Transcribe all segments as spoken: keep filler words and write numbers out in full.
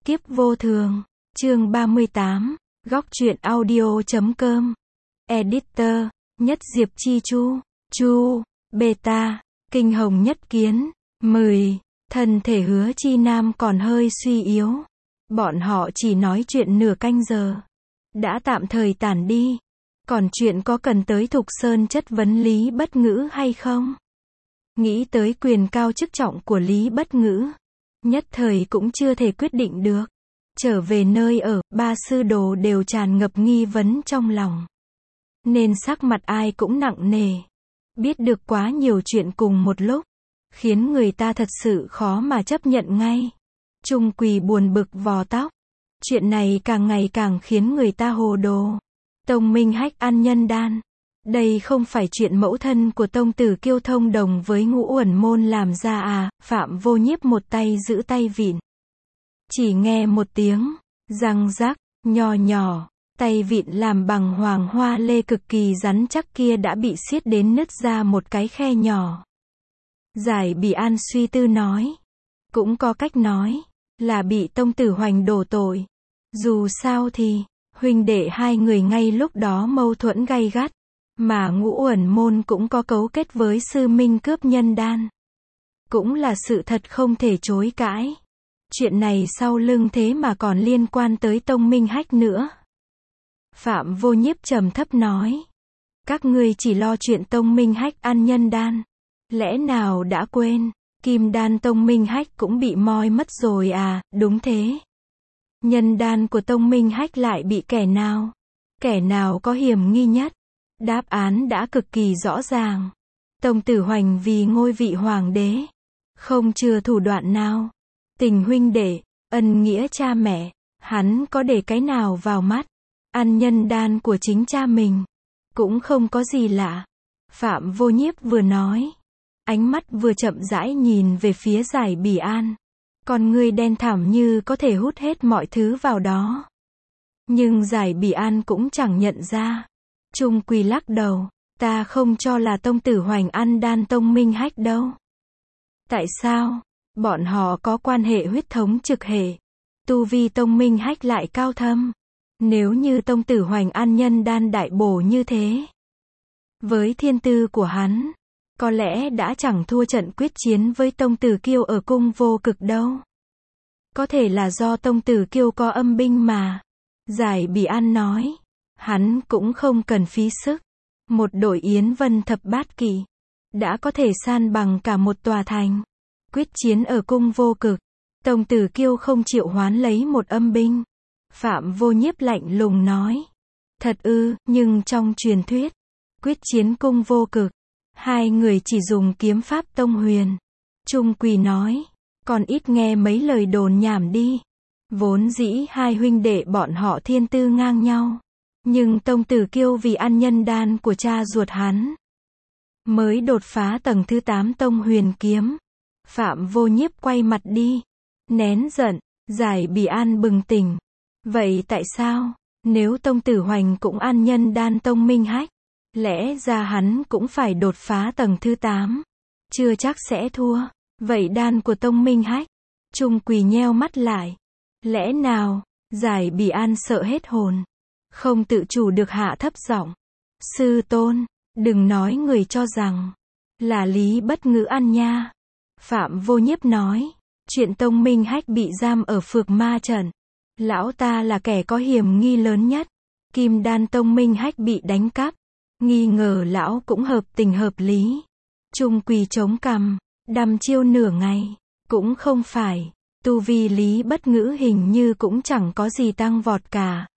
Kiếp vô thường, chương ba mươi tám, góc truyện audio.com. Editor, Nhất Diệp Chi Chu, Chu, Beta, Kinh Hồng Nhất Kiến, mười. Thân thể Hứa Chi Nam còn hơi suy yếu. Bọn họ chỉ nói chuyện nửa canh giờ. Đã tạm thời tản đi. Còn chuyện có cần tới Thục Sơn chất vấn Lý Bất Ngữ hay không? Nghĩ tới quyền cao chức trọng của Lý Bất Ngữ. Nhất thời cũng chưa thể quyết định được. Trở về nơi ở, ba sư đồ đều tràn ngập nghi vấn trong lòng. Nên sắc mặt ai cũng nặng nề. Biết được quá nhiều chuyện cùng một lúc. Khiến người ta thật sự khó mà chấp nhận ngay. Trung Quỳ buồn bực vò tóc. Chuyện này càng ngày càng khiến người ta hồ đồ. Tông Minh Hách ăn nhân đan. Đây không phải chuyện mẫu thân của Tông Tử Kiêu thông đồng với Ngũ Uẩn Môn làm ra à? Phạm Vô Nhiếp một tay giữ tay vịn. Chỉ nghe một tiếng, răng rắc, nho nhỏ, tay vịn làm bằng hoàng hoa lê cực kỳ rắn chắc kia đã bị siết đến nứt ra một cái khe nhỏ. Giải Bỉ An suy tư nói. Cũng có cách nói, là bị Tông Tử Hoành đổ tội. Dù sao thì, huynh đệ hai người ngay lúc đó mâu thuẫn gay gắt. Mà Ngũ Uẩn Môn cũng có cấu kết với sư minh cướp nhân đan. Cũng là sự thật không thể chối cãi. Chuyện này sau lưng thế mà còn liên quan tới Tông Minh Hách nữa. Phạm Vô Nhiếp trầm thấp nói. Các ngươi chỉ lo chuyện Tông Minh Hách ăn nhân đan. Lẽ nào đã quên, kim đan Tông Minh Hách cũng bị moi mất rồi à? Đúng thế. Nhân đan của Tông Minh Hách lại bị kẻ nào? Kẻ nào có hiểm nghi nhất? Đáp án đã cực kỳ rõ ràng. Tông Tử Hoành vì ngôi vị hoàng đế. Không chừa thủ đoạn nào. Tình huynh đệ, ân nghĩa cha mẹ. Hắn có để cái nào vào mắt. Ăn nhân đan của chính cha mình. Cũng không có gì lạ. Phạm Vô Nhiếp vừa nói. Ánh mắt vừa chậm rãi nhìn về phía Giải Bỉ An. Con ngươi đen thẳm như có thể hút hết mọi thứ vào đó. Nhưng Giải Bỉ An cũng chẳng nhận ra. Trung Quỳ lắc đầu. Ta không cho là Tông Tử Hoành ăn đan Tông Minh Hách đâu. Tại sao? Bọn họ có quan hệ huyết thống trực hệ. Tu vi Tông Minh Hách lại cao thâm. Nếu như Tông Tử Hoành ăn nhân đan đại bổ như thế. Với thiên tư của hắn. Có lẽ đã chẳng thua trận quyết chiến với Tông Tử Kiêu ở cung Vô Cực đâu. Có thể là do Tông Tử Kiêu có âm binh mà. Giải Bỉ An nói. Hắn cũng không cần phí sức. Một đội Yến Vân thập bát kỵ. Đã có thể san bằng cả một tòa thành. Quyết chiến ở cung Vô Cực. Tông Tử Kiêu không chịu hoán lấy một âm binh. Phạm Vô Nhiếp lạnh lùng nói. Thật ư, nhưng trong truyền thuyết. Quyết chiến cung Vô Cực. Hai người chỉ dùng kiếm pháp Tông Huyền. Trung Quỳ nói. Còn ít nghe mấy lời đồn nhảm đi. Vốn dĩ hai huynh đệ bọn họ thiên tư ngang nhau. Nhưng Tông Tử Kiêu vì ăn nhân đan của cha ruột hắn. Mới đột phá tầng thứ tám Tông Huyền kiếm. Phạm Vô Nhiếp quay mặt đi. Nén giận. Giải Bỉ An bừng tỉnh. Vậy tại sao? Nếu Tông Tử Hoành cũng ăn nhân đan Tông Minh Hách. Lẽ ra hắn cũng phải đột phá tầng thứ tám. Chưa chắc sẽ thua. Vậy đan của Tông Minh Hách. Trung Quỳ nheo mắt lại. Lẽ nào? Giải Bỉ An sợ hết hồn. Không tự chủ được hạ thấp giọng. Sư tôn, đừng nói người cho rằng là Lý Bất Ngữ ăn nha. Phạm Vô Nhiếp nói. Chuyện Tông Minh Hách bị giam ở Phược Ma trận. Lão ta là kẻ có hiểm nghi lớn nhất. Kim đan Tông Minh Hách bị đánh cắp. Nghi ngờ lão cũng hợp tình hợp lý. Trung Quỳ chống cằm, đăm chiêu nửa ngày. Cũng không phải. Tu vi Lý Bất Ngữ hình như cũng chẳng có gì tăng vọt cả.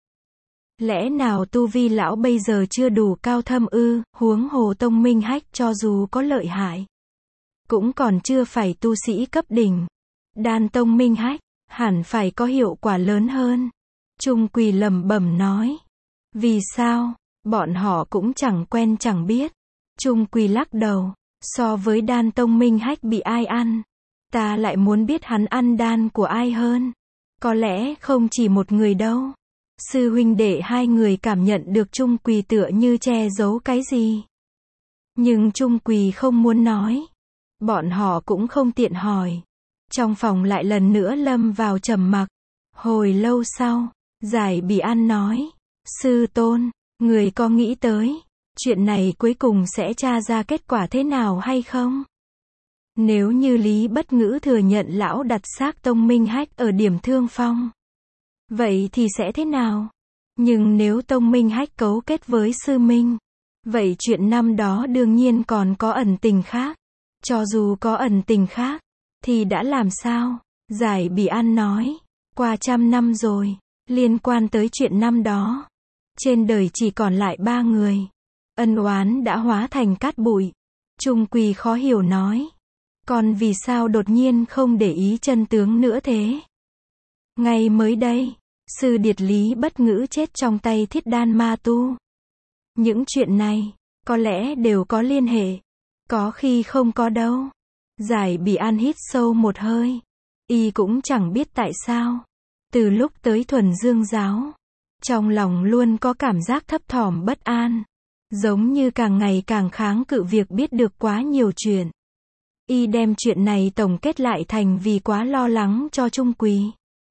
Lẽ nào tu vi lão bây giờ chưa đủ cao thâm ư? Huống hồ Tông Minh Hách cho dù có lợi hại. Cũng còn chưa phải tu sĩ cấp đỉnh. Đan Tông Minh Hách, hẳn phải có hiệu quả lớn hơn. Trung Quỳ lẩm bẩm nói. Vì sao? Bọn họ cũng chẳng quen chẳng biết. Trung Quỳ lắc đầu. So với đan Tông Minh Hách bị ai ăn. Ta lại muốn biết hắn ăn đan của ai hơn. Có lẽ không chỉ một người đâu. Sư huynh đệ hai người cảm nhận được Trung Quỳ tựa như che giấu cái gì. Nhưng Trung Quỳ không muốn nói. Bọn họ cũng không tiện hỏi. Trong phòng lại lần nữa lâm vào trầm mặc. Hồi lâu sau, Giải Bỉ An nói, sư tôn, người có nghĩ tới, chuyện này cuối cùng sẽ tra ra kết quả thế nào hay không? Nếu như Lý Bất Ngữ thừa nhận lão đặt xác Tông Minh Hách ở điểm thương phong, vậy thì sẽ thế nào? Nhưng nếu Tông Minh Hách cấu kết với sư minh, vậy chuyện năm đó đương nhiên còn có ẩn tình khác. Cho dù có ẩn tình khác, thì đã làm sao? Giải Bỉ An nói, qua trăm năm rồi, liên quan tới chuyện năm đó, trên đời chỉ còn lại ba người. Ân oán đã hóa thành cát bụi. Trung Quỳ khó hiểu nói, còn vì sao đột nhiên không để ý chân tướng nữa thế? Ngay mới đây, sư điệt Lý Bất Ngữ chết trong tay Thiết Đan Ma Tu. Những chuyện này, có lẽ đều có liên hệ. Có khi không có đâu. Giải Bỉ An hít sâu một hơi. Y cũng chẳng biết tại sao. Từ lúc tới Thuần Dương giáo, trong lòng luôn có cảm giác thấp thỏm bất an. Giống như càng ngày càng kháng cự việc biết được quá nhiều chuyện. Y đem chuyện này tổng kết lại thành vì quá lo lắng cho Trung Quỳ.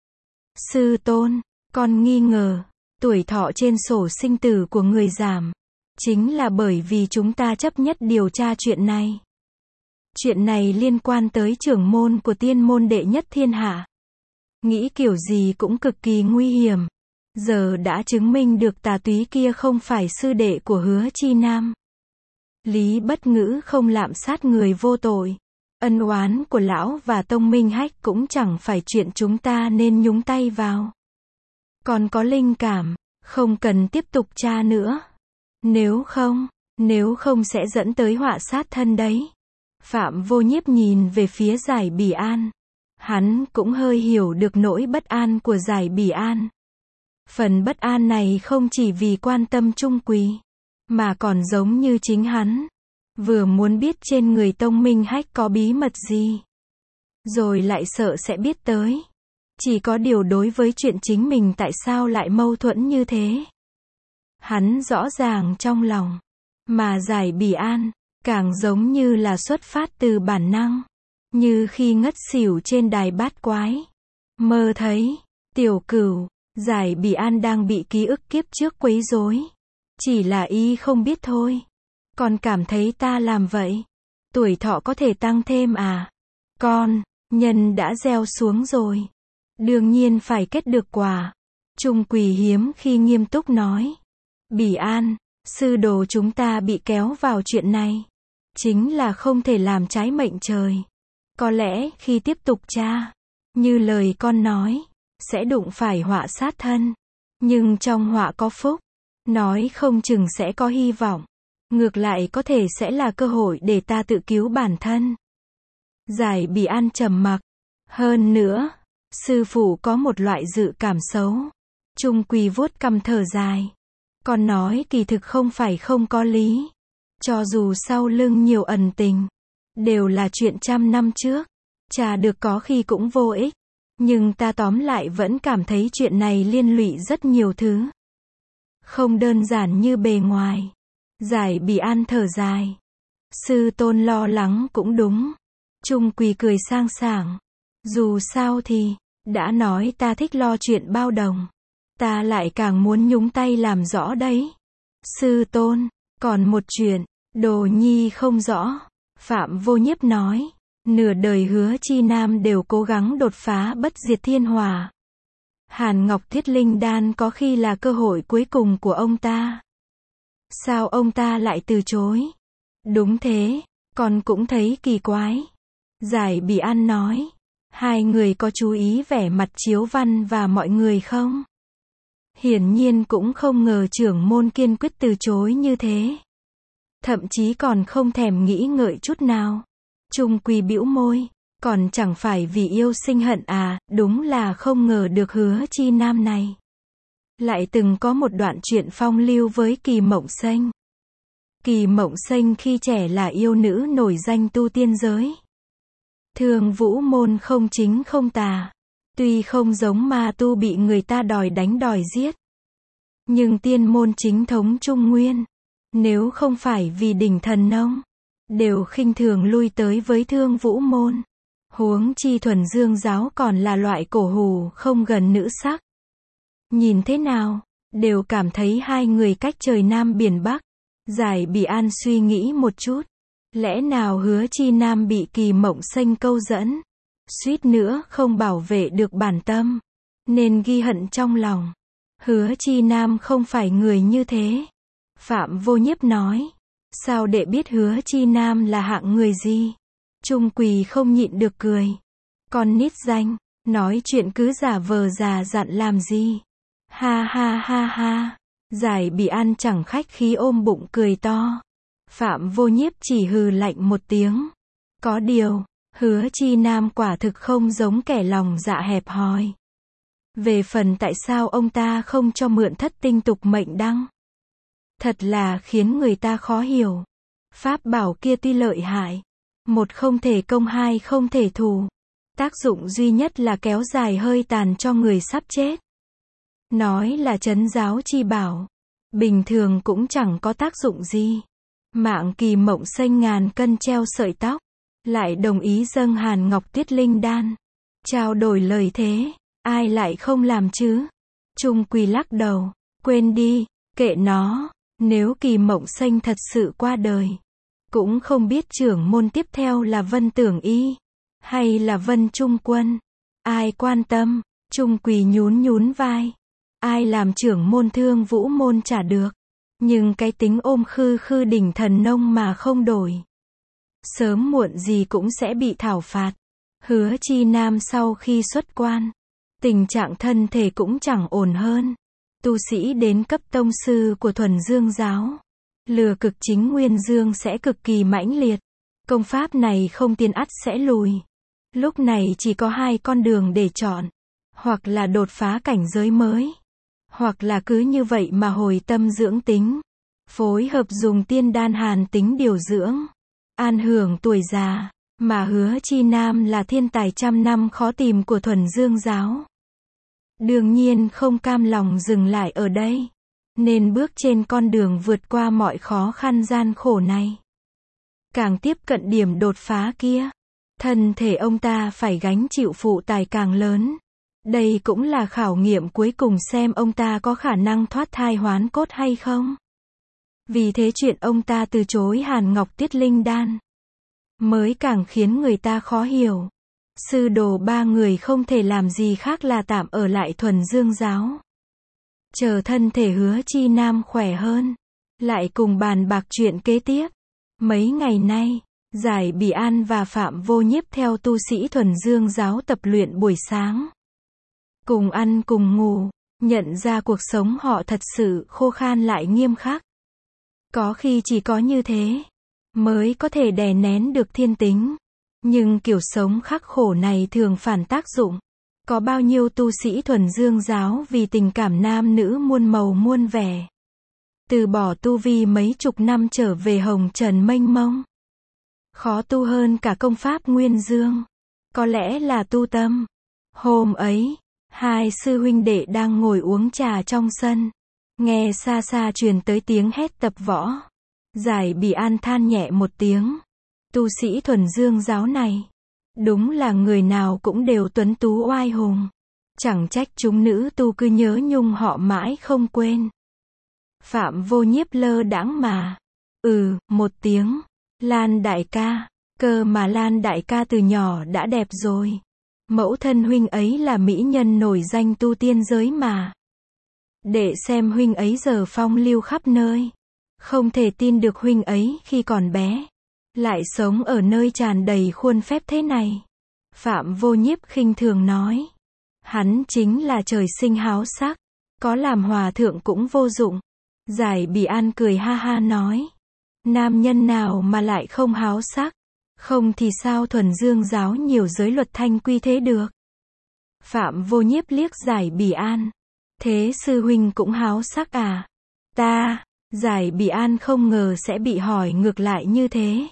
Sư tôn, con nghi ngờ, tuổi thọ trên sổ sinh tử của người giảm, chính là bởi vì chúng ta chấp nhất điều tra chuyện này. Chuyện này liên quan tới trưởng môn của tiên môn đệ nhất thiên hạ. Nghĩ kiểu gì cũng cực kỳ nguy hiểm. Giờ đã chứng minh được tà túy kia không phải sư đệ của Hứa Chi Nam. Lý Bất Ngữ không lạm sát người vô tội. Ân oán của lão và Tông Minh Hách cũng chẳng phải chuyện chúng ta nên nhúng tay vào. Còn có linh cảm, không cần tiếp tục tra nữa. Nếu không, nếu không sẽ dẫn tới họa sát thân đấy. Phạm Vô Nhiếp nhìn về phía Giải Bỉ An. Hắn cũng hơi hiểu được nỗi bất an của Giải Bỉ An. Phần bất an này không chỉ vì quan tâm Trung Quỳ, mà còn giống như chính hắn. Vừa muốn biết trên người Tông Minh Hách có bí mật gì, rồi lại sợ sẽ biết tới. Chỉ có điều đối với chuyện chính mình tại sao lại mâu thuẫn như thế. Hắn rõ ràng trong lòng. Mà Giải Bỉ An, càng giống như là xuất phát từ bản năng. Như khi ngất xỉu trên đài bát quái. Mơ thấy, Tiểu Cửu, Giải Bỉ An đang bị ký ức kiếp trước quấy rối. Chỉ là y không biết thôi. Con cảm thấy ta làm vậy, tuổi thọ có thể tăng thêm à? Con, nhân đã gieo xuống rồi. Đương nhiên phải kết được quả. Trung Quỳ hiếm khi nghiêm túc nói. Bỉ An, sư đồ chúng ta bị kéo vào chuyện này. Chính là không thể làm trái mệnh trời. Có lẽ khi tiếp tục tra, như lời con nói, sẽ đụng phải họa sát thân. Nhưng trong họa có phúc, nói không chừng sẽ có hy vọng. Ngược lại có thể sẽ là cơ hội để ta tự cứu bản thân. Giải Bỉ An trầm mặc. Hơn nữa, sư phụ có một loại dự cảm xấu. Trung Quỳ vuốt cằm thở dài. Con nói kỳ thực không phải không có lý. Cho dù sau lưng nhiều ẩn tình, đều là chuyện trăm năm trước, chả được có khi cũng vô ích. Nhưng ta tóm lại vẫn cảm thấy chuyện này liên lụy rất nhiều thứ. Không đơn giản như bề ngoài. Giải Bỉ An thở dài. Sư tôn lo lắng cũng đúng. Trung Quỳ cười sang sảng. Dù sao thì, đã nói ta thích lo chuyện bao đồng. Ta lại càng muốn nhúng tay làm rõ đấy. Sư tôn, còn một chuyện, Đồ Nhi không rõ. Phạm Vô Nhiếp nói. Nửa đời Hứa Chi Nam đều cố gắng đột phá bất diệt thiên hỏa. Hàn Ngọc Thiết Linh Đan có khi là cơ hội cuối cùng của ông ta. Sao ông ta lại từ chối? Đúng thế, con cũng thấy kỳ quái. Giải Bỉ An nói. Hai người có chú ý vẻ mặt Chiếu Văn và mọi người không? Hiển nhiên cũng không ngờ trưởng môn kiên quyết từ chối như thế. Thậm chí còn không thèm nghĩ ngợi chút nào. Trung Quỳ bĩu môi. Còn chẳng phải vì yêu sinh hận à, đúng là không ngờ được Hứa Chi Nam này lại từng có một đoạn chuyện phong lưu với Kỳ Mộng Xanh. Kỳ Mộng Xanh khi trẻ là yêu nữ nổi danh tu tiên giới. Thường vũ môn không chính không tà. Tuy không giống ma tu bị người ta đòi đánh đòi giết. Nhưng tiên môn chính thống Trung Nguyên, nếu không phải vì đỉnh thần nông, đều khinh thường lui tới với Thương Vũ môn. Huống chi thuần dương giáo còn là loại cổ hủ không gần nữ sắc. Nhìn thế nào, đều cảm thấy hai người cách trời Nam biển Bắc. Giải Bỉ An suy nghĩ một chút. Lẽ nào Hứa Chi Nam bị Kỳ Mộng Xanh câu dẫn, suýt nữa không bảo vệ được bản tâm, nên ghi hận trong lòng. Hứa Chi Nam không phải người như thế. Phạm Vô Nhiếp nói. Sao đệ biết Hứa Chi Nam là hạng người gì? Trung Quỳ không nhịn được cười. Con nít danh, nói chuyện cứ giả vờ già dặn làm gì? Ha ha ha ha. Giải Bỉ An chẳng khách khí ôm bụng cười to. Phạm Vô Nhiếp chỉ hừ lạnh một tiếng. Có điều, Hứa Chi Nam quả thực không giống kẻ lòng dạ hẹp hòi. Về phần tại sao ông ta không cho mượn thất tinh tục mệnh đăng, thật là khiến người ta khó hiểu. Pháp bảo kia tuy lợi hại, một không thể công hai không thể thù. Tác dụng duy nhất là kéo dài hơi tàn cho người sắp chết. Nói là trấn giáo chi bảo, bình thường cũng chẳng có tác dụng gì. Mạng Kỳ Mộng Xanh ngàn cân treo sợi tóc, lại đồng ý dâng Hàn Ngọc Tiết Linh Đan. Trao đổi lời thế, ai lại không làm chứ? Trung Quỳ lắc đầu, quên đi, kệ nó, nếu Kỳ Mộng Xanh thật sự qua đời, cũng không biết trưởng môn tiếp theo là Vân Tưởng Y, hay là Vân Trung Quân. Ai quan tâm? Trung Quỳ nhún nhún vai. Ai làm trưởng môn Thương Vũ môn chả được. Nhưng cái tính ôm khư khư đỉnh thần nông mà không đổi, sớm muộn gì cũng sẽ bị thảo phạt. Hứa Chi Nam sau khi xuất quan, tình trạng thân thể cũng chẳng ổn hơn. Tu sĩ đến cấp tông sư của thuần dương giáo, lừa cực chính nguyên dương sẽ cực kỳ mãnh liệt. Công pháp này không tiên ắt sẽ lùi. Lúc này chỉ có hai con đường để chọn. Hoặc là đột phá cảnh giới mới, hoặc là cứ như vậy mà hồi tâm dưỡng tính, phối hợp dùng tiên đan hàn tính điều dưỡng, an hưởng tuổi già. Mà Hứa Chi Nam là thiên tài trăm năm khó tìm của thuần dương giáo, đương nhiên không cam lòng dừng lại ở đây, nên bước trên con đường vượt qua mọi khó khăn gian khổ này. Càng tiếp cận điểm đột phá kia, thân thể ông ta phải gánh chịu phụ tải càng lớn. Đây cũng là khảo nghiệm cuối cùng xem ông ta có khả năng thoát thai hoán cốt hay không. Vì thế chuyện ông ta từ chối Hàn Ngọc Tiết Linh Đan mới càng khiến người ta khó hiểu. Sư đồ ba người không thể làm gì khác là tạm ở lại thuần dương giáo, chờ thân thể Hứa Chi Nam khỏe hơn, lại cùng bàn bạc chuyện kế tiếp. Mấy ngày nay, Giải Bỉ An và Phạm Vô Nhiếp theo tu sĩ thuần dương giáo tập luyện buổi sáng, cùng ăn cùng ngủ, nhận ra cuộc sống họ thật sự khô khan lại nghiêm khắc. Có khi chỉ có như thế mới có thể đè nén được thiên tính. Nhưng kiểu sống khắc khổ này thường phản tác dụng. Có bao nhiêu tu sĩ thuần dương giáo vì tình cảm nam nữ muôn màu muôn vẻ, từ bỏ tu vi mấy chục năm trở về hồng trần mênh mông. Khó tu hơn cả công pháp nguyên dương. Có lẽ là tu tâm. Hôm ấy, hai sư huynh đệ đang ngồi uống trà trong sân. Nghe xa xa truyền tới tiếng hét tập võ. Giải Bỉ An than nhẹ một tiếng. Tu sĩ thuần dương giáo này, đúng là người nào cũng đều tuấn tú oai hùng. Chẳng trách chúng nữ tu cứ nhớ nhung họ mãi không quên. Phạm Vô Nhiếp lơ đãng mà. Ừ, một tiếng. Lan đại ca. Cơ mà Lan đại ca từ nhỏ đã đẹp rồi. Mẫu thân huynh ấy là mỹ nhân nổi danh tu tiên giới mà. Để xem huynh ấy giờ phong lưu khắp nơi. Không thể tin được huynh ấy khi còn bé lại sống ở nơi tràn đầy khuôn phép thế này. Phạm Vô Nhiếp khinh thường nói. Hắn chính là trời sinh háo sắc. Có làm hòa thượng cũng vô dụng. Giải Bỉ An cười ha ha nói. Nam nhân nào mà lại không háo sắc. Không thì sao thuần dương giáo nhiều giới luật thanh quy thế được. Phạm Vô Nhiếp liếc Giải Bỉ An. Thế sư huynh cũng háo sắc à? Ta, Giải Bỉ An không ngờ sẽ bị hỏi ngược lại như thế.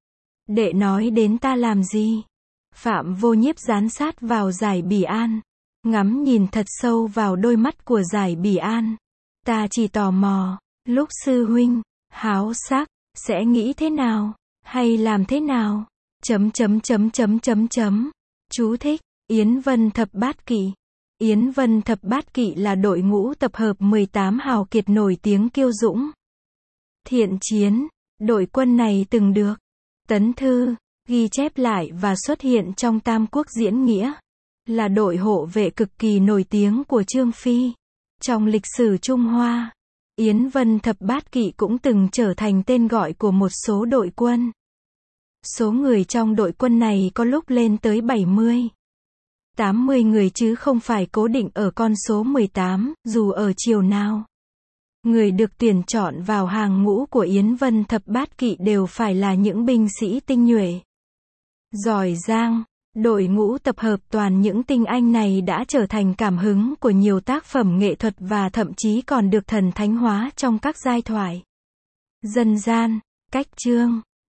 Đệ nói đến ta làm gì? Phạm Vô Nhiếp dán sát vào Giải Bỉ An, ngắm nhìn thật sâu vào đôi mắt của Giải Bỉ An. Ta chỉ tò mò, lúc sư huynh háo sắc sẽ nghĩ thế nào, hay làm thế nào? Chấm chấm chấm chấm chấm chấm. Chú thích. Yến Vân Thập Bát Kỵ. Yến Vân Thập Bát Kỵ là đội ngũ tập hợp mười tám hào kiệt nổi tiếng kiêu dũng, thiện chiến. Đội quân này từng được Tấn Thư ghi chép lại và xuất hiện trong Tam Quốc diễn nghĩa, là đội hộ vệ cực kỳ nổi tiếng của Trương Phi. Trong lịch sử Trung Hoa, Yến Vân Thập Bát Kỵ cũng từng trở thành tên gọi của một số đội quân. Số người trong đội quân này có lúc lên tới bảy mươi, tám mươi người chứ không phải cố định ở con số mười tám, dù ở chiều nào. Người được tuyển chọn vào hàng ngũ của Yến Vân Thập Bát Kỵ đều phải là những binh sĩ tinh nhuệ, giỏi giang. Đội ngũ tập hợp toàn những tinh anh này đã trở thành cảm hứng của nhiều tác phẩm nghệ thuật và thậm chí còn được thần thánh hóa trong các giai thoại dân gian, cách chương.